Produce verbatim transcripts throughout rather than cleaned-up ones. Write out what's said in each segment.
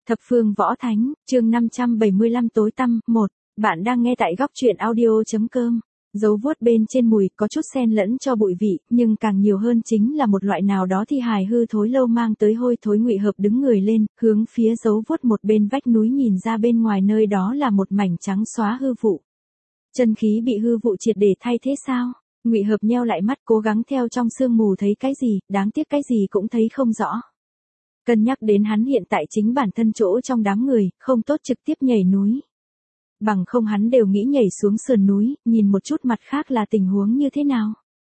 Thập phương võ thánh, chương năm trăm bảy mươi lăm tối tăm, một. Bạn đang nghe tại góc truyện audio.com. Dấu vuốt bên trên mùi có chút xen lẫn cho bụi vị, nhưng càng nhiều hơn chính là một loại nào đó thi hài hư thối lâu mang tới hôi thối. Ngụy Hợp đứng người lên, hướng phía dấu vuốt một bên vách núi nhìn ra bên ngoài, nơi đó là một mảnh trắng xóa hư vụ. Chân khí bị hư vụ triệt để thay thế sao? Ngụy Hợp nheo lại mắt, cố gắng theo trong sương mù thấy cái gì, đáng tiếc cái gì cũng thấy không rõ. Cân nhắc đến hắn hiện tại chính bản thân chỗ trong đám người, không tốt trực tiếp nhảy núi. Bằng không hắn đều nghĩ nhảy xuống sườn núi, nhìn một chút mặt khác là tình huống như thế nào.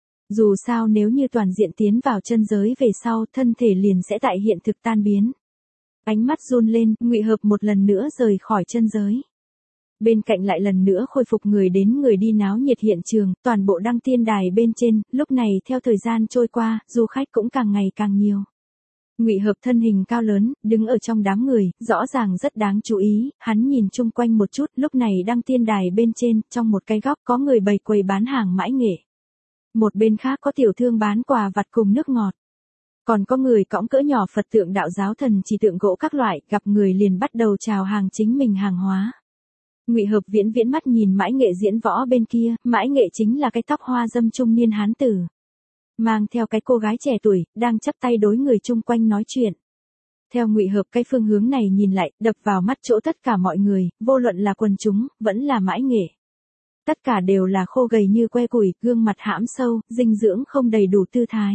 Dù sao nếu như toàn diện tiến vào chân giới về sau, thân thể liền sẽ tại hiện thực tan biến. Ánh mắt run lên, Ngụy Hợp một lần nữa rời khỏi chân giới. Bên cạnh lại lần nữa khôi phục người đến người đi náo nhiệt hiện trường, toàn bộ đăng tiên đài bên trên, lúc này theo thời gian trôi qua, du khách cũng càng ngày càng nhiều. Ngụy Hợp thân hình cao lớn, đứng ở trong đám người, rõ ràng rất đáng chú ý, hắn nhìn chung quanh một chút, lúc này đăng tiên đài bên trên, trong một cái góc có người bày quầy bán hàng mãi nghệ. Một bên khác có tiểu thương bán quà vặt cùng nước ngọt. Còn có người cõng cỡ nhỏ Phật tượng đạo giáo thần chỉ tượng gỗ các loại, gặp người liền bắt đầu chào hàng chính mình hàng hóa. Ngụy Hợp viễn viễn mắt nhìn mãi nghệ diễn võ bên kia, mãi nghệ chính là cái tóc hoa dâm trung niên hán tử. Mang theo cái cô gái trẻ tuổi, đang chắp tay đối người chung quanh nói chuyện. Theo Ngụy Hợp cái phương hướng này nhìn lại, đập vào mắt chỗ tất cả mọi người, vô luận là quần chúng, vẫn là mãi nghệ. Tất cả đều là khô gầy như que củi, gương mặt hãm sâu, dinh dưỡng không đầy đủ tư thái.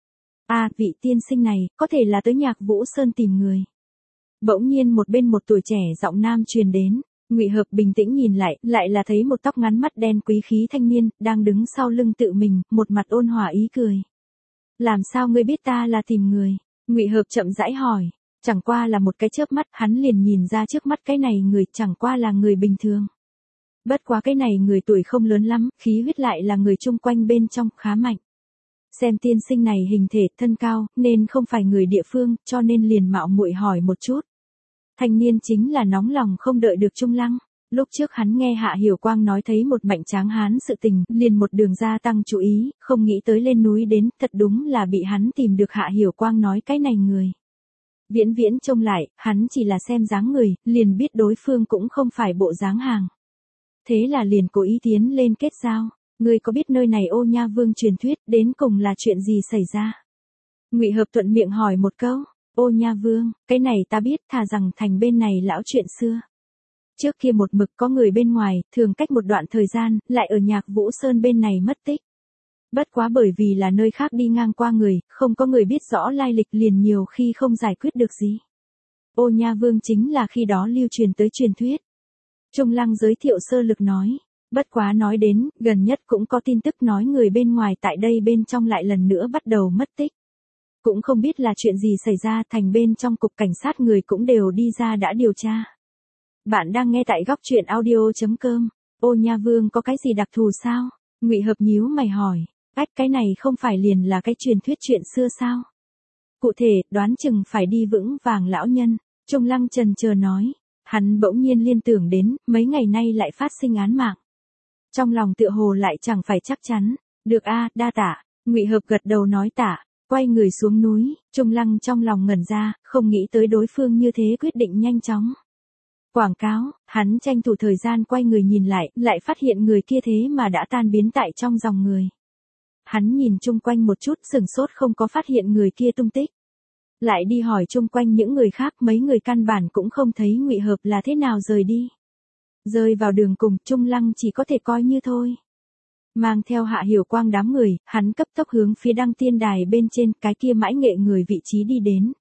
À, vị tiên sinh này, có thể là tới Nhạc Vũ Sơn tìm người. Bỗng nhiên một bên một tuổi trẻ giọng nam truyền đến. Ngụy Hợp bình tĩnh nhìn lại, lại là thấy một tóc ngắn mắt đen quý khí thanh niên, đang đứng sau lưng tự mình, một mặt ôn hòa ý cười. Làm sao ngươi biết ta là tìm người? Ngụy Hợp chậm rãi hỏi. Chẳng qua là một cái chớp mắt, hắn liền nhìn ra trước mắt cái này người chẳng qua là người bình thường. Bất quá cái này người tuổi không lớn lắm, khí huyết lại là người chung quanh bên trong, khá mạnh. Xem tiên sinh này hình thể, thân cao, nên không phải người địa phương, cho nên liền mạo muội hỏi một chút. Thanh niên chính là nóng lòng không đợi được Trung Lăng. Lúc trước hắn nghe Hạ Hiểu Quang nói thấy một mạnh tráng hán sự tình, liền một đường gia tăng chú ý, không nghĩ tới lên núi đến, thật đúng là bị hắn tìm được Hạ Hiểu Quang nói cái này người. Viễn viễn trông lại, hắn chỉ là xem dáng người, liền biết đối phương cũng không phải bộ dáng hàng. Thế là liền cố ý tiến lên kết giao, người có biết nơi này Ô Nha Vương truyền thuyết, đến cùng là chuyện gì xảy ra? Ngụy Hợp thuận miệng hỏi một câu. Ô Nha Vương, cái này ta biết, thà rằng thành bên này lão chuyện xưa. Trước kia một mực có người bên ngoài, thường cách một đoạn thời gian, lại ở Nhạc Vũ Sơn bên này mất tích. Bất quá bởi vì là nơi khác đi ngang qua người, không có người biết rõ lai lịch, liền nhiều khi không giải quyết được gì. Ô Nha Vương chính là khi đó lưu truyền tới truyền thuyết. Trung Lăng giới thiệu sơ lược nói. Bất quá nói đến, gần nhất cũng có tin tức nói người bên ngoài tại đây bên trong lại lần nữa bắt đầu mất tích. Cũng không biết là chuyện gì xảy ra, thành bên trong cục cảnh sát người cũng đều đi ra đã điều tra. Bạn đang nghe tại góc truyện audio.com. Ô Nha Vương có cái gì đặc thù sao? Ngụy Hợp nhíu mày hỏi. Cách cái này không phải liền là cái truyền thuyết chuyện xưa sao? Cụ thể, đoán chừng phải đi vững vàng lão nhân. Trung Lăng chần chờ nói. Hắn bỗng nhiên liên tưởng đến, mấy ngày nay lại phát sinh án mạng. Trong lòng tựa hồ lại chẳng phải chắc chắn. Được a, đa tạ. Ngụy Hợp gật đầu nói tạ. Quay người xuống núi, Trung Lăng trong lòng ngẩn ra, không nghĩ tới đối phương như thế quyết định nhanh chóng. Quảng cáo, hắn tranh thủ thời gian quay người nhìn lại, lại phát hiện người kia thế mà đã tan biến tại trong dòng người. Hắn nhìn chung quanh một chút, sửng sốt không có phát hiện người kia tung tích. Lại đi hỏi chung quanh những người khác, mấy người căn bản cũng không thấy Ngụy Hợp là thế nào rời đi. Rơi vào đường cùng, Trung Lăng chỉ có thể coi như thôi. Mang theo Hạ Hiểu Quang đám người, hắn cấp tốc hướng phía đăng tiên đài bên trên, cái kia mãi nghệ người vị trí đi đến.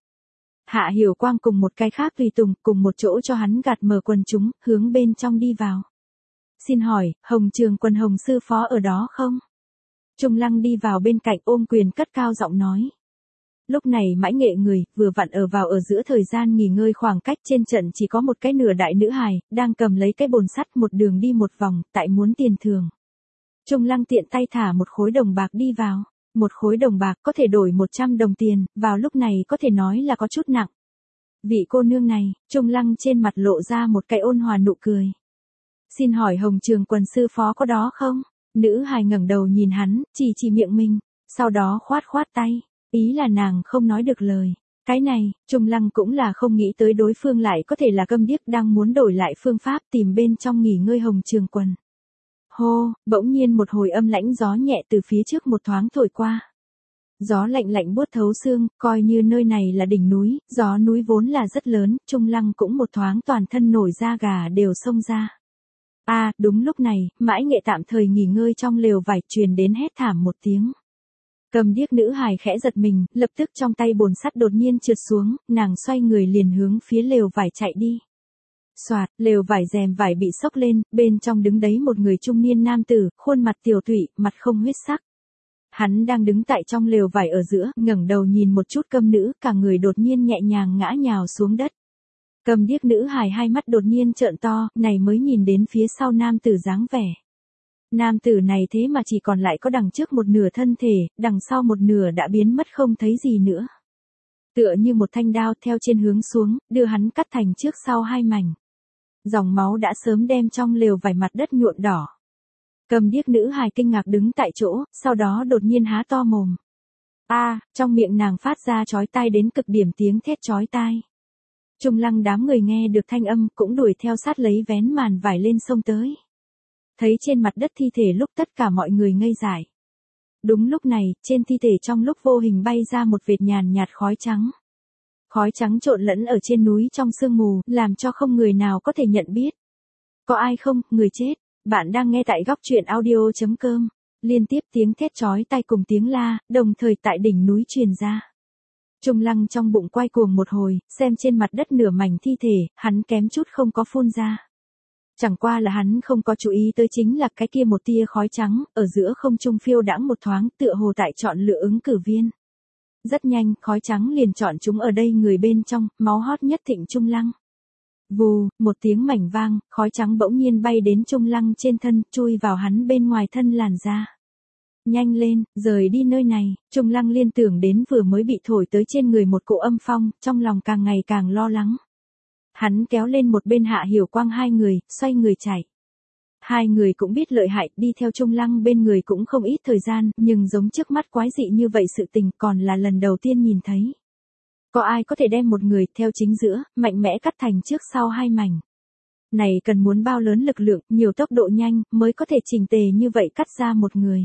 Hạ Hiểu Quang cùng một cái khác tùy tùng, cùng một chỗ cho hắn gạt mở quần chúng, hướng bên trong đi vào. Xin hỏi, Hồng Trường Quần Hồng sư phó ở đó không? Trung Lăng đi vào bên cạnh ôm quyền cất cao giọng nói. Lúc này mãi nghệ người, vừa vặn ở vào ở giữa thời gian nghỉ ngơi, khoảng cách trên trận chỉ có một cái nửa đại nữ hài, đang cầm lấy cái bồn sắt một đường đi một vòng, tại muốn tiền thường. Trung Lăng tiện tay thả một khối đồng bạc đi vào. Một khối đồng bạc có thể đổi một trăm đồng tiền, vào lúc này có thể nói là có chút nặng. Vị cô nương này, Trung Lăng trên mặt lộ ra một cái ôn hòa nụ cười. Xin hỏi Hồng Trường Quần sư phó có đó không? Nữ hài ngẩng đầu nhìn hắn, chỉ chỉ miệng mình, sau đó khoát khoát tay, ý là nàng không nói được lời. Cái này, Trung Lăng cũng là không nghĩ tới đối phương lại có thể là câm điếc đang muốn đổi lại phương pháp tìm bên trong nghỉ ngơi hồng trường quần. Hô, bỗng nhiên một hồi âm lãnh gió nhẹ từ phía trước một thoáng thổi qua. Gió lạnh lạnh buốt thấu xương, coi như nơi này là đỉnh núi, gió núi vốn là rất lớn, Trung Lăng cũng một thoáng toàn thân nổi da gà đều xông ra. A, à, đúng lúc này, Mãi Nghệ tạm thời nghỉ ngơi trong lều vải truyền đến hét thảm một tiếng. Cầm điếc nữ hài khẽ giật mình, lập tức trong tay bồn sắt đột nhiên trượt xuống, nàng xoay người liền hướng phía lều vải chạy đi. Soạt, lều vải rèm vải bị xốc lên, bên trong đứng đấy một người trung niên nam tử, khuôn mặt tiều tụy, mặt không huyết sắc. Hắn đang đứng tại trong lều vải ở giữa, ngẩng đầu nhìn một chút câm nữ, cả người đột nhiên nhẹ nhàng ngã nhào xuống đất. Cầm điếc nữ hài hai mắt đột nhiên trợn to, này mới nhìn đến phía sau nam tử dáng vẻ. Nam tử này thế mà chỉ còn lại có đằng trước một nửa thân thể, đằng sau một nửa đã biến mất không thấy gì nữa. Tựa như một thanh đao theo trên hướng xuống, đưa hắn cắt thành trước sau hai mảnh. Dòng máu đã sớm đem trong lều vải mặt đất nhuộm đỏ. Cầm điếc nữ hài kinh ngạc đứng tại chỗ, sau đó đột nhiên há to mồm. A, à, trong miệng nàng phát ra chói tai đến cực điểm tiếng thét chói tai. Trung Lăng đám người nghe được thanh âm cũng đuổi theo sát lấy vén màn vải lên sông tới. Thấy trên mặt đất thi thể lúc tất cả mọi người ngây dại. Đúng lúc này, trên thi thể trong lúc vô hình bay ra một vệt nhàn nhạt khói trắng. Khói trắng trộn lẫn ở trên núi trong sương mù, làm cho không người nào có thể nhận biết. Có ai không, người chết, bạn đang nghe tại góc truyện audio chấm com. Liên tiếp tiếng thét chói tai cùng tiếng la, đồng thời tại đỉnh núi truyền ra. Trung Lăng trong bụng quay cuồng một hồi, xem trên mặt đất nửa mảnh thi thể, hắn kém chút không có phun ra. Chẳng qua là hắn không có chú ý tới chính là cái kia một tia khói trắng, ở giữa không trung phiêu đãng một thoáng tựa hồ tại chọn lựa ứng cử viên. Rất nhanh, khói trắng liền chọn chúng ở đây người bên trong, máu hót nhất thịnh Trung Lăng. Vù, một tiếng mảnh vang, khói trắng bỗng nhiên bay đến Trung Lăng trên thân, chui vào hắn bên ngoài thân làn da. Nhanh lên, rời đi nơi này, Trung Lăng liên tưởng đến vừa mới bị thổi tới trên người một cỗ âm phong, trong lòng càng ngày càng lo lắng. Hắn kéo lên một bên Hạ Hiểu Quang hai người, xoay người chạy. Hai người cũng biết lợi hại, đi theo Trung Lăng bên người cũng không ít thời gian, nhưng giống trước mắt quái dị như vậy sự tình còn là lần đầu tiên nhìn thấy. Có ai có thể đem một người theo chính giữa, mạnh mẽ cắt thành trước sau hai mảnh. Này cần muốn bao lớn lực lượng, nhiều tốc độ nhanh, mới có thể chỉnh tề như vậy cắt ra một người.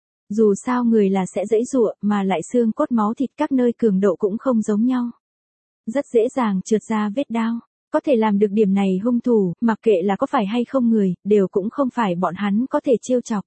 Dù sao người là sẽ dãy giụa, mà lại xương cốt máu thịt các nơi cường độ cũng không giống nhau. Rất dễ dàng trượt ra vết đao. Có thể làm được điểm này hung thủ, mặc kệ là có phải hay không người, đều cũng không phải bọn hắn có thể trêu chọc.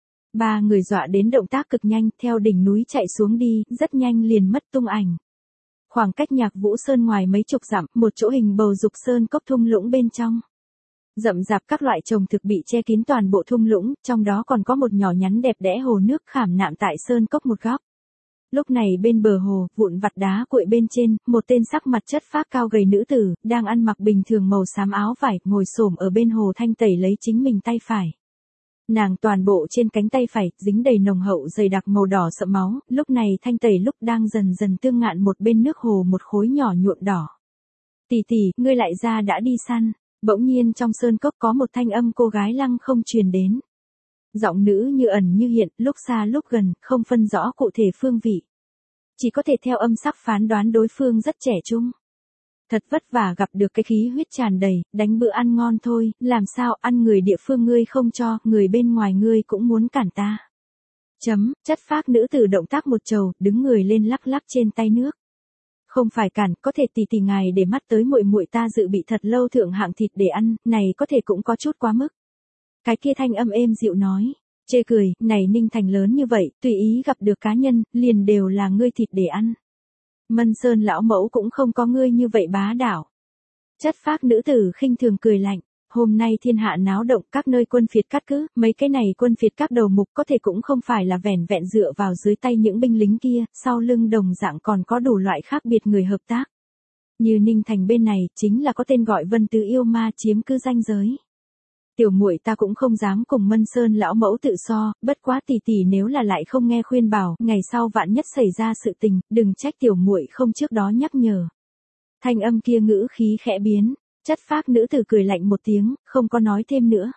Ba người dọa đến động tác cực nhanh, theo đỉnh núi chạy xuống đi, rất nhanh liền mất tung ảnh. Khoảng cách Nhạc Vũ Sơn ngoài mấy chục dặm, một chỗ hình bầu dục sơn cốc thung lũng bên trong. Rậm rạp các loại trồng thực bị che kín toàn bộ thung lũng, trong đó còn có một nhỏ nhắn đẹp đẽ hồ nước khảm nạm tại sơn cốc một góc. Lúc này bên bờ hồ, vụn vặt đá cuội bên trên, một tên sắc mặt chất phác cao gầy nữ tử, đang ăn mặc bình thường màu xám áo vải, ngồi xổm ở bên hồ thanh tẩy lấy chính mình tay phải. Nàng toàn bộ trên cánh tay phải, dính đầy nồng hậu dày đặc màu đỏ sậm máu, lúc này thanh tẩy lúc đang dần dần tương ngạn một bên nước hồ một khối nhỏ nhuộm đỏ. Tỷ tỷ, ngươi lại ra đã đi săn, bỗng nhiên trong sơn cốc có một thanh âm cô gái lăng không truyền đến. Giọng nữ như ẩn như hiện, lúc xa lúc gần, không phân rõ cụ thể phương vị. Chỉ có thể theo âm sắc phán đoán đối phương rất trẻ trung. Thật vất vả gặp được cái khí huyết tràn đầy, đánh bữa ăn ngon thôi, làm sao ăn người địa phương ngươi không cho, người bên ngoài ngươi cũng muốn cản ta. Chấm, chất phác nữ tử động tác một trầu, đứng người lên lắc lắc trên tay nước. Không phải cản, có thể tỷ tỷ ngài để mắt tới muội muội ta dự bị thật lâu thượng hạng thịt để ăn, này có thể cũng có chút quá mức. Cái kia thanh âm êm dịu nói, chê cười, này Ninh Thành lớn như vậy, tùy ý gặp được cá nhân, liền đều là ngươi thịt để ăn. Mân Sơn lão mẫu cũng không có ngươi như vậy bá đạo. Chất phác nữ tử khinh thường cười lạnh, hôm nay thiên hạ náo động các nơi quân phiệt cắt cứ, mấy cái này quân phiệt các đầu mục có thể cũng không phải là vẻn vẹn dựa vào dưới tay những binh lính kia, sau lưng đồng dạng còn có đủ loại khác biệt người hợp tác. Như Ninh Thành bên này, chính là có tên gọi Vân Tứ yêu ma chiếm cứ ranh giới. Tiểu muội ta cũng không dám cùng Mân Sơn lão mẫu tự so, bất quá tỷ tỷ nếu là lại không nghe khuyên bảo, ngày sau vạn nhất xảy ra sự tình, đừng trách tiểu muội không trước đó nhắc nhở. Thanh âm kia ngữ khí khẽ biến, chất phác nữ tử cười lạnh một tiếng, không có nói thêm nữa.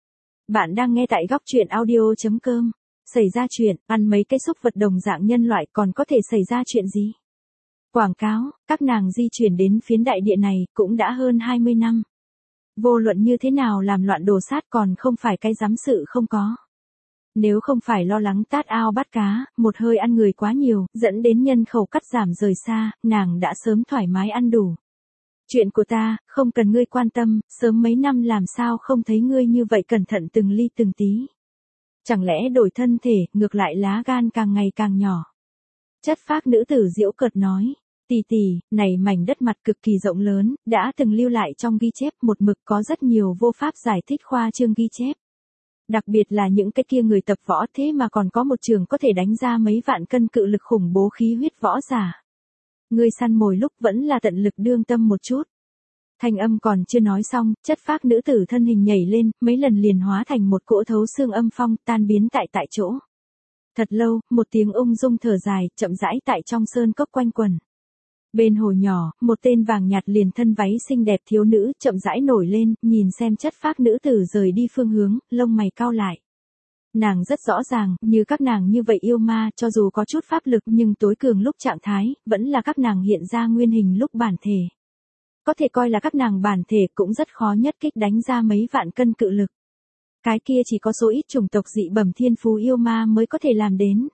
Bạn đang nghe tại góc truyện audio chấm com. Xảy ra chuyện, ăn mấy cái xúc vật đồng dạng nhân loại còn có thể xảy ra chuyện gì? Quảng cáo, các nàng di chuyển đến phiến đại địa này cũng đã hơn hai mươi năm. Vô luận như thế nào làm loạn đồ sát còn không phải cái dám sự không có. Nếu không phải lo lắng tát ao bắt cá, một hơi ăn người quá nhiều, dẫn đến nhân khẩu cắt giảm rời xa, nàng đã sớm thoải mái ăn đủ. Chuyện của ta, không cần ngươi quan tâm, sớm mấy năm làm sao không thấy ngươi như vậy cẩn thận từng ly từng tí. Chẳng lẽ đổi thân thể, ngược lại lá gan càng ngày càng nhỏ. Chất phác nữ tử giễu cợt nói. Tỷ tỷ, này mảnh đất mặt cực kỳ rộng lớn, đã từng lưu lại trong ghi chép một mực có rất nhiều vô pháp giải thích khoa trương ghi chép. Đặc biệt là những cái kia người tập võ thế mà còn có một trường có thể đánh ra mấy vạn cân cự lực khủng bố khí huyết võ giả. Ngươi săn mồi lúc vẫn là tận lực đương tâm một chút. Thanh âm còn chưa nói xong, chất phác nữ tử thân hình nhảy lên, mấy lần liền hóa thành một cỗ thấu xương âm phong tan biến tại tại chỗ. Thật lâu, một tiếng ung dung thở dài, chậm rãi tại trong sơn cốc quanh quẩn. Bên hồ nhỏ, một tên vàng nhạt liền thân váy xinh đẹp thiếu nữ chậm rãi nổi lên, nhìn xem chất phác nữ tử rời đi phương hướng, lông mày cau lại. Nàng rất rõ ràng, như các nàng như vậy yêu ma, cho dù có chút pháp lực nhưng tối cường lúc trạng thái, vẫn là các nàng hiện ra nguyên hình lúc bản thể. Có thể coi là các nàng bản thể cũng rất khó nhất kích đánh ra mấy vạn cân cự lực. Cái kia chỉ có số ít chủng tộc dị bẩm thiên phú yêu ma mới có thể làm đến.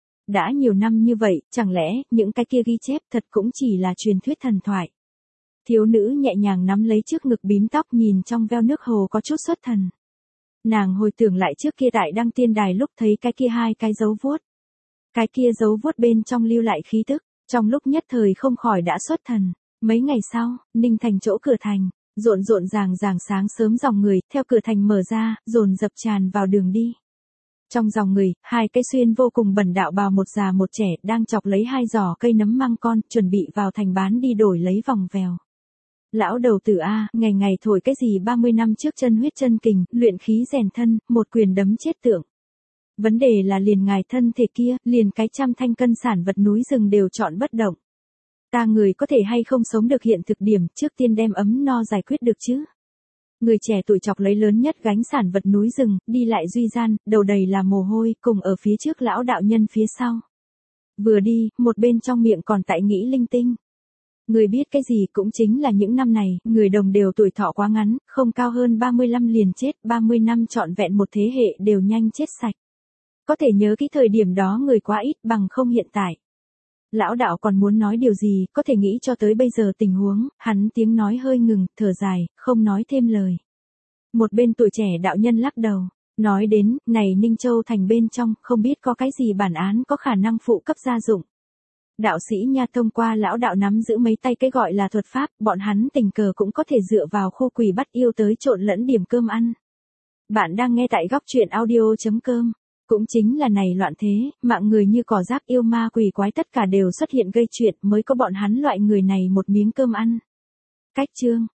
Đã nhiều năm như vậy, chẳng lẽ, những cái kia ghi chép thật cũng chỉ là truyền thuyết thần thoại. Thiếu nữ nhẹ nhàng nắm lấy trước ngực bím tóc nhìn trong veo nước hồ có chút xuất thần. Nàng hồi tưởng lại trước kia tại đăng tiên đài lúc thấy cái kia hai cái dấu vuốt. Cái kia dấu vuốt bên trong lưu lại khí tức, trong lúc nhất thời không khỏi đã xuất thần. Mấy ngày sau, Ninh Thành chỗ cửa thành, rộn rộn ràng ràng sáng sớm dòng người, theo cửa thành mở ra, dồn dập tràn vào đường đi. Trong dòng người, hai cái xuyên vô cùng bẩn đạo bào một già một trẻ đang chọc lấy hai giỏ cây nấm măng con, chuẩn bị vào thành bán đi đổi lấy vòng vèo. Lão đầu tử A, ngày ngày thổi cái gì ba mươi năm trước chân huyết chân kình, luyện khí rèn thân, một quyền đấm chết tượng. Vấn đề là liền ngài thân thể kia, liền cái trăm thanh cân sản vật núi rừng đều chọn bất động. Ta người có thể hay không sống được hiện thực điểm, trước tiên đem ấm no giải quyết được chứ. Người trẻ tuổi chọc lấy lớn nhất gánh sản vật núi rừng, đi lại duy gian, đầu đầy là mồ hôi, cùng ở phía trước lão đạo nhân phía sau. Vừa đi, một bên trong miệng còn tại nghĩ linh tinh. Người biết cái gì cũng chính là những năm này, người đồng đều tuổi thọ quá ngắn, không cao hơn ba mươi lăm liền chết, ba mươi năm trọn vẹn một thế hệ đều nhanh chết sạch. Có thể nhớ cái thời điểm đó người quá ít bằng không hiện tại. Lão đạo còn muốn nói điều gì, có thể nghĩ cho tới bây giờ tình huống, hắn tiếng nói hơi ngừng, thở dài, không nói thêm lời. Một bên tuổi trẻ đạo nhân lắc đầu, nói đến, này Ninh Châu thành bên trong, không biết có cái gì bản án có khả năng phụ cấp gia dụng. Đạo sĩ nha thông qua lão đạo nắm giữ mấy tay cái gọi là thuật pháp, bọn hắn tình cờ cũng có thể dựa vào khu quỷ bắt yêu tới trộn lẫn điểm cơm ăn. Bạn đang nghe tại góc truyện audio chấm com. Cũng chính là này loạn thế, mạng người như cỏ rác yêu ma quỷ quái tất cả đều xuất hiện gây chuyện mới có bọn hắn loại người này một miếng cơm ăn. Cách chương